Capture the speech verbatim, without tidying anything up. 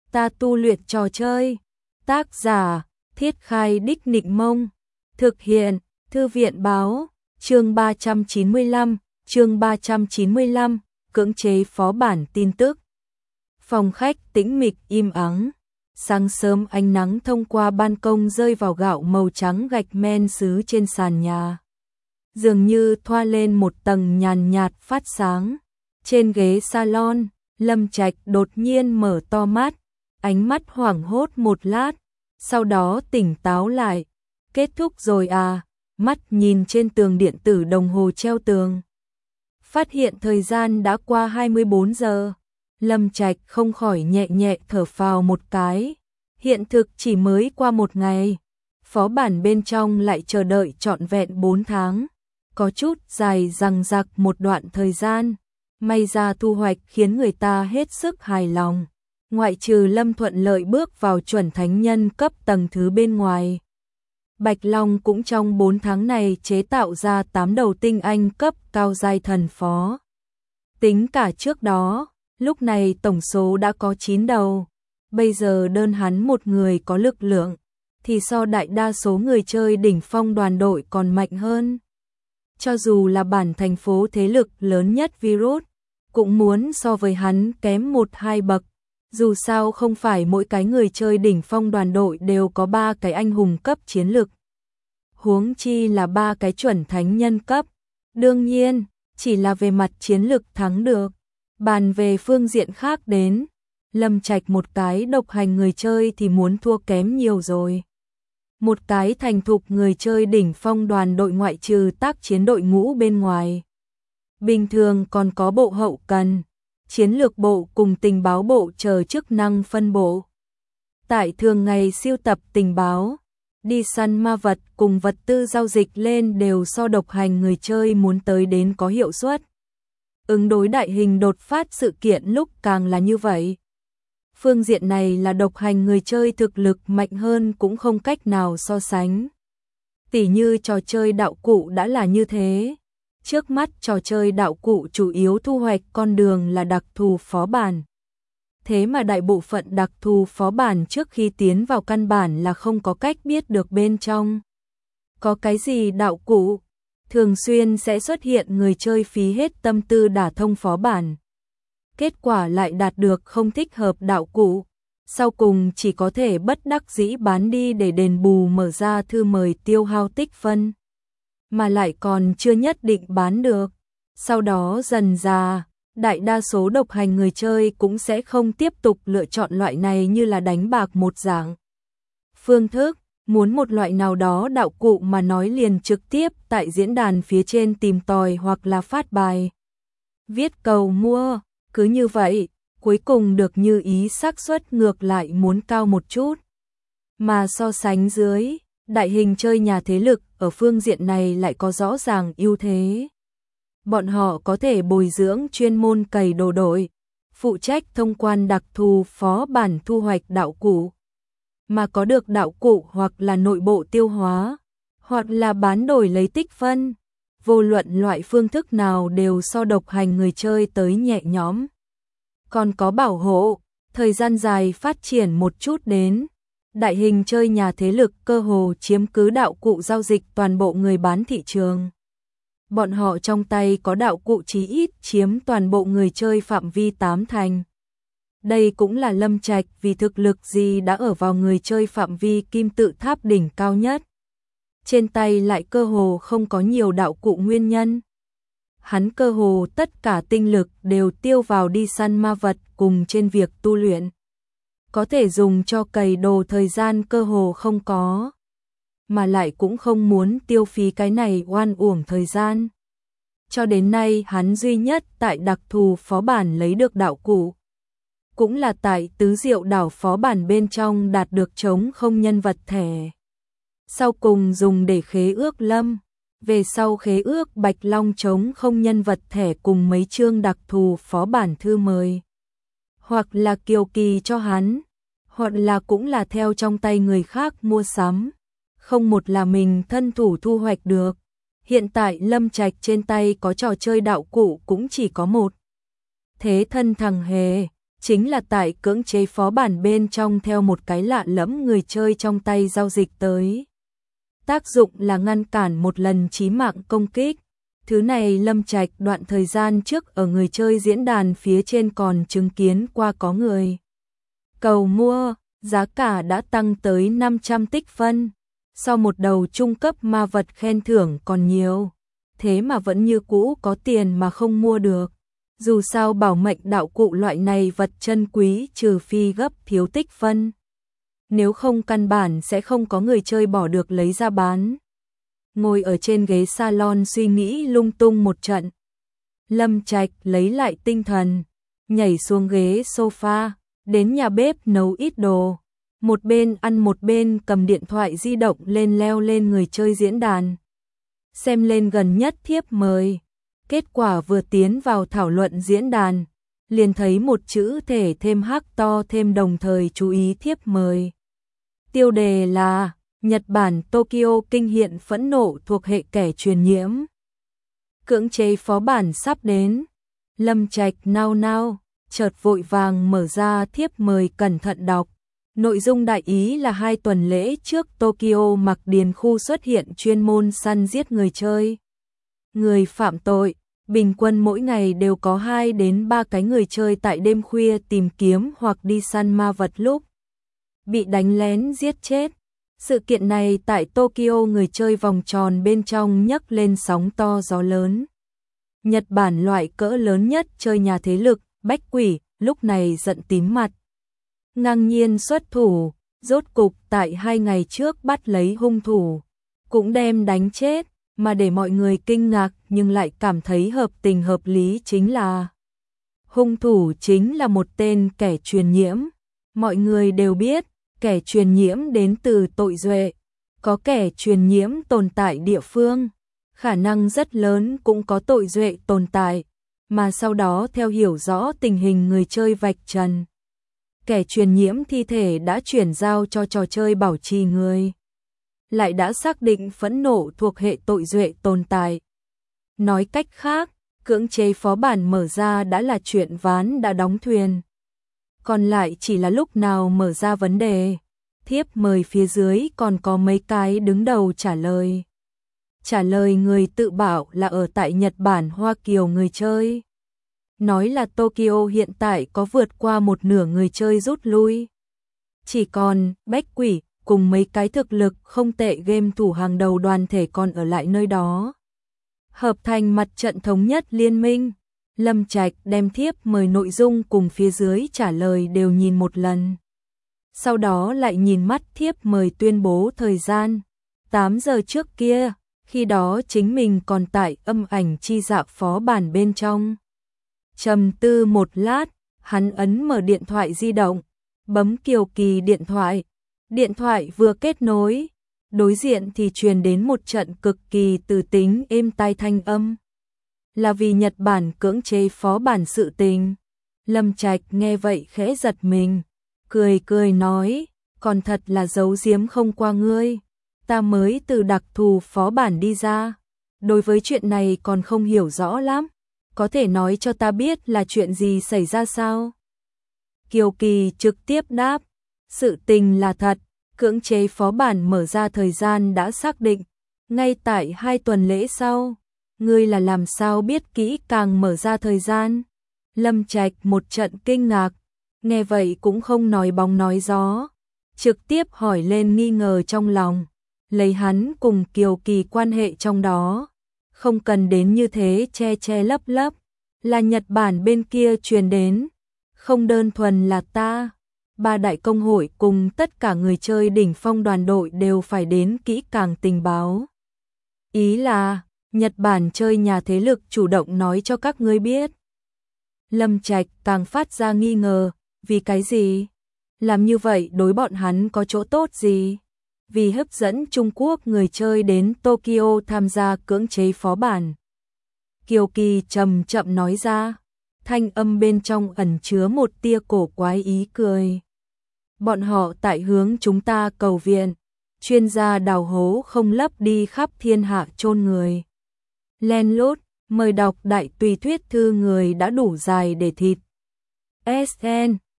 ta tu luyện trò chơi. Tác giả, Thiết Khai Đích Nịnh Mông. Thực hiện, Thư viện Báo. Chương ba trăm chín mươi lăm, chương ba trăm chín mươi lăm, cưỡng chế phó bản tin tức. Phòng khách tĩnh mịch im ắng. Sáng sớm ánh nắng thông qua ban công rơi vào gạo màu trắng gạch men sứ trên sàn nhà. Dường như thoa lên một tầng nhàn nhạt phát sáng. Trên ghế salon, Lâm Trạch đột nhiên mở to mắt, ánh mắt hoảng hốt một lát, sau đó tỉnh táo lại. Kết thúc rồi à? Mắt nhìn trên tường điện tử đồng hồ treo tường. Phát hiện thời gian đã qua hai mươi bốn giờ. Lâm Trạch không khỏi nhẹ nhẹ thở phào một cái. Hiện thực chỉ mới qua một ngày. Phó bản bên trong lại chờ đợi trọn vẹn bốn tháng. Có chút dài dằng dặc một đoạn thời gian. May ra thu hoạch khiến người ta hết sức hài lòng. Ngoại trừ Lâm thuận lợi bước vào chuẩn thánh nhân cấp tầng thứ bên ngoài. Bạch Long cũng trong bốn tháng này chế tạo ra tám đầu tinh anh cấp cao giai thần phó. Tính cả trước đó, lúc này tổng số đã có chín đầu. Bây giờ đơn hắn một người có lực lượng, thì so đại đa số người chơi đỉnh phong đoàn đội còn mạnh hơn. Cho dù là bản thành phố thế lực lớn nhất virus, cũng muốn so với hắn kém một hai bậc. Dù sao không phải mỗi cái người chơi đỉnh phong đoàn đội đều có ba cái anh hùng cấp chiến lực. Huống chi là ba cái chuẩn thánh nhân cấp. Đương nhiên, chỉ là về mặt chiến lực thắng được. Bàn về phương diện khác đến, Lâm Trạch một cái độc hành người chơi thì muốn thua kém nhiều rồi. Một cái thành thục người chơi đỉnh phong đoàn đội ngoại trừ tác chiến đội ngũ bên ngoài. Bình thường còn có bộ hậu cần, chiến lược bộ cùng tình báo bộ chờ chức năng phân bộ. Tại thường ngày siêu tập tình báo, đi săn ma vật cùng vật tư giao dịch lên đều so độc hành người chơi muốn tới đến có hiệu suất. Ứng đối đại hình đột phát sự kiện lúc càng là như vậy. Phương diện này là độc hành người chơi thực lực mạnh hơn cũng không cách nào so sánh. Tỉ như trò chơi đạo cụ đã là như thế. Trước mắt trò chơi đạo cụ chủ yếu thu hoạch con đường là đặc thù phó bản. Thế mà đại bộ phận đặc thù phó bản trước khi tiến vào căn bản là không có cách biết được bên trong có cái gì đạo cụ. Thường xuyên sẽ xuất hiện người chơi phí hết tâm tư đả thông phó bản. Kết quả lại đạt được không thích hợp đạo cụ. Sau cùng chỉ có thể bất đắc dĩ bán đi để đền bù mở ra thư mời tiêu hao tích phân. Mà lại còn chưa nhất định bán được. Sau đó dần ra, đại đa số độc hành người chơi cũng sẽ không tiếp tục lựa chọn loại này như là đánh bạc một dạng. Phương thức, muốn một loại nào đó đạo cụ mà nói liền trực tiếp tại diễn đàn phía trên tìm tòi hoặc là phát bài. Viết cầu mua, cứ như vậy, cuối cùng được như ý xác suất ngược lại muốn cao một chút. Mà so sánh dưới, đại hình chơi nhà thế lực ở phương diện này lại có rõ ràng ưu thế. Bọn họ có thể bồi dưỡng chuyên môn cày đồ đội, phụ trách thông quan đặc thù phó bản thu hoạch đạo cụ. Mà có được đạo cụ hoặc là nội bộ tiêu hóa, hoặc là bán đổi lấy tích phân. Vô luận loại phương thức nào đều so độc hành người chơi tới nhẹ nhõm. Còn có bảo hộ, thời gian dài phát triển một chút đến. Đại hình chơi nhà thế lực cơ hồ chiếm cứ đạo cụ giao dịch toàn bộ người bán thị trường. Bọn họ trong tay có đạo cụ chí ít chiếm toàn bộ người chơi phạm vi tám thành. Đây cũng là Lâm Trạch vì thực lực gì đã ở vào người chơi phạm vi kim tự tháp đỉnh cao nhất. Trên tay lại cơ hồ không có nhiều đạo cụ nguyên nhân. Hắn cơ hồ tất cả tinh lực đều tiêu vào đi săn ma vật cùng trên việc tu luyện. Có thể dùng cho cày đồ thời gian cơ hồ không có. Mà lại cũng không muốn tiêu phí cái này oan uổng thời gian. Cho đến nay hắn duy nhất tại đặc thù phó bản lấy được đạo cụ. Cũng là tại tứ diệu đảo phó bản bên trong đạt được chống không nhân vật thẻ. Sau cùng dùng để khế ước Lâm. Về sau khế ước Bạch Long chống không nhân vật thẻ cùng mấy chương đặc thù phó bản thư mời. Hoặc là kiều kỳ cho hắn. Hoặc là cũng là theo trong tay người khác mua sắm. Không một là mình thân thủ thu hoạch được. Hiện tại Lâm Trạch trên tay có trò chơi đạo cụ cũng chỉ có một. Thế thân thằng hề, chính là tại cưỡng chế phó bản bên trong theo một cái lạ lẫm người chơi trong tay giao dịch tới. Tác dụng là ngăn cản một lần chí mạng công kích. Thứ này Lâm Trạch đoạn thời gian trước ở người chơi diễn đàn phía trên còn chứng kiến qua có người cầu mua, giá cả đã tăng tới năm trăm tích phân. Sau một đầu trung cấp ma vật khen thưởng còn nhiều, thế mà vẫn như cũ có tiền mà không mua được. Dù sao bảo mệnh đạo cụ loại này vật chân quý trừ phi gấp thiếu tích phân. Nếu không căn bản sẽ không có người chơi bỏ được lấy ra bán. Ngồi ở trên ghế salon suy nghĩ lung tung một trận. Lâm Trạch lấy lại tinh thần, nhảy xuống ghế sofa, đến nhà bếp nấu ít đồ. Một bên ăn một bên cầm điện thoại di động lên leo lên người chơi diễn đàn. Xem lên gần nhất thiếp mời. Kết quả vừa tiến vào thảo luận diễn đàn, liền thấy một chữ thể thêm hắc to thêm đồng thời chú ý thiếp mời. Tiêu đề là Nhật Bản Tokyo kinh hiện phẫn nộ thuộc hệ kẻ truyền nhiễm. Cưỡng chế phó bản sắp đến. Lâm Trạch nao nao, chợt vội vàng mở ra thiếp mời cẩn thận đọc. Nội dung đại ý là hai tuần lễ trước Tokyo Mạc Điền khu xuất hiện chuyên môn săn giết người chơi. Người phạm tội, bình quân mỗi ngày đều có hai đến ba cái người chơi tại đêm khuya tìm kiếm hoặc đi săn ma vật lúc bị đánh lén giết chết. Sự kiện này tại Tokyo người chơi vòng tròn bên trong nhấc lên sóng to gió lớn. Nhật Bản loại cỡ lớn nhất chơi nhà thế lực, Bách Quỷ, lúc này giận tím mặt. Ngang nhiên xuất thủ, rốt cục tại hai ngày trước bắt lấy hung thủ, cũng đem đánh chết, mà để mọi người kinh ngạc nhưng lại cảm thấy hợp tình hợp lý chính là hung thủ chính là một tên kẻ truyền nhiễm. Mọi người đều biết, kẻ truyền nhiễm đến từ tội duệ, có kẻ truyền nhiễm tồn tại địa phương, khả năng rất lớn cũng có tội duệ tồn tại, mà sau đó theo hiểu rõ tình hình người chơi vạch trần. Kẻ truyền nhiễm thi thể đã chuyển giao cho trò chơi bảo trì người, lại đã xác định phẫn nộ thuộc hệ tội duệ tồn tại. Nói cách khác, cưỡng chế phó bản mở ra đã là chuyện ván đã đóng thuyền. Còn lại chỉ là lúc nào mở ra vấn đề. Thiếp mời phía dưới còn có mấy cái đứng đầu trả lời. Trả lời người tự bảo là ở tại Nhật Bản Hoa Kiều người chơi. Nói là Tokyo hiện tại có vượt qua một nửa người chơi rút lui. Chỉ còn Bách Quỷ cùng mấy cái thực lực không tệ game thủ hàng đầu đoàn thể còn ở lại nơi đó. Hợp thành mặt trận thống nhất liên minh. Lâm Trạch đem thiếp mời nội dung cùng phía dưới trả lời đều nhìn một lần. Sau đó lại nhìn mắt thiếp mời tuyên bố thời gian. tám giờ trước kia, khi đó chính mình còn tại âm ảnh chi dạ phó bản bên trong. Trầm tư một lát, hắn ấn mở điện thoại di động, bấm Kiều Kỳ điện thoại. Điện thoại vừa kết nối, đối diện thì truyền đến một trận cực kỳ từ tính êm tai thanh âm. Là vì Nhật Bản cưỡng chế phó bản sự tình. Lâm Trạch nghe vậy khẽ giật mình, cười cười nói, còn thật là giấu giếm không qua ngươi. Ta mới từ đặc thù phó bản đi ra, đối với chuyện này còn không hiểu rõ lắm. Có thể nói cho ta biết là chuyện gì xảy ra sao? Kiều Kỳ trực tiếp đáp, sự tình là thật, cưỡng chế phó bản mở ra thời gian đã xác định, ngay tại hai tuần lễ sau. Ngươi là làm sao biết kỹ càng mở ra thời gian? Lâm Trạch một trận kinh ngạc, nghe vậy cũng không nói bóng nói gió, trực tiếp hỏi lên nghi ngờ trong lòng, lấy hắn cùng Kiều Kỳ quan hệ trong đó, không cần đến như thế che che lấp lấp, là Nhật Bản bên kia truyền đến, không đơn thuần là ta, ba đại công hội cùng tất cả người chơi đỉnh phong đoàn đội đều phải đến kỹ càng tình báo. Ý là Nhật Bản chơi nhà thế lực chủ động nói cho các ngươi biết. Lâm Trạch càng phát ra nghi ngờ, vì cái gì? Làm như vậy đối bọn hắn có chỗ tốt gì? Vì hấp dẫn Trung Quốc người chơi đến Tokyo tham gia cưỡng chế phó bản. Kiều Kỳ chậm chậm nói ra, thanh âm bên trong ẩn chứa một tia cổ quái ý cười. Bọn họ tại hướng chúng ta cầu viện, chuyên gia đào hố không lấp đi khắp thiên hạ chôn người. Len lút, mời đọc đại tùy thuyết thư người đã đủ dài để thịt. S N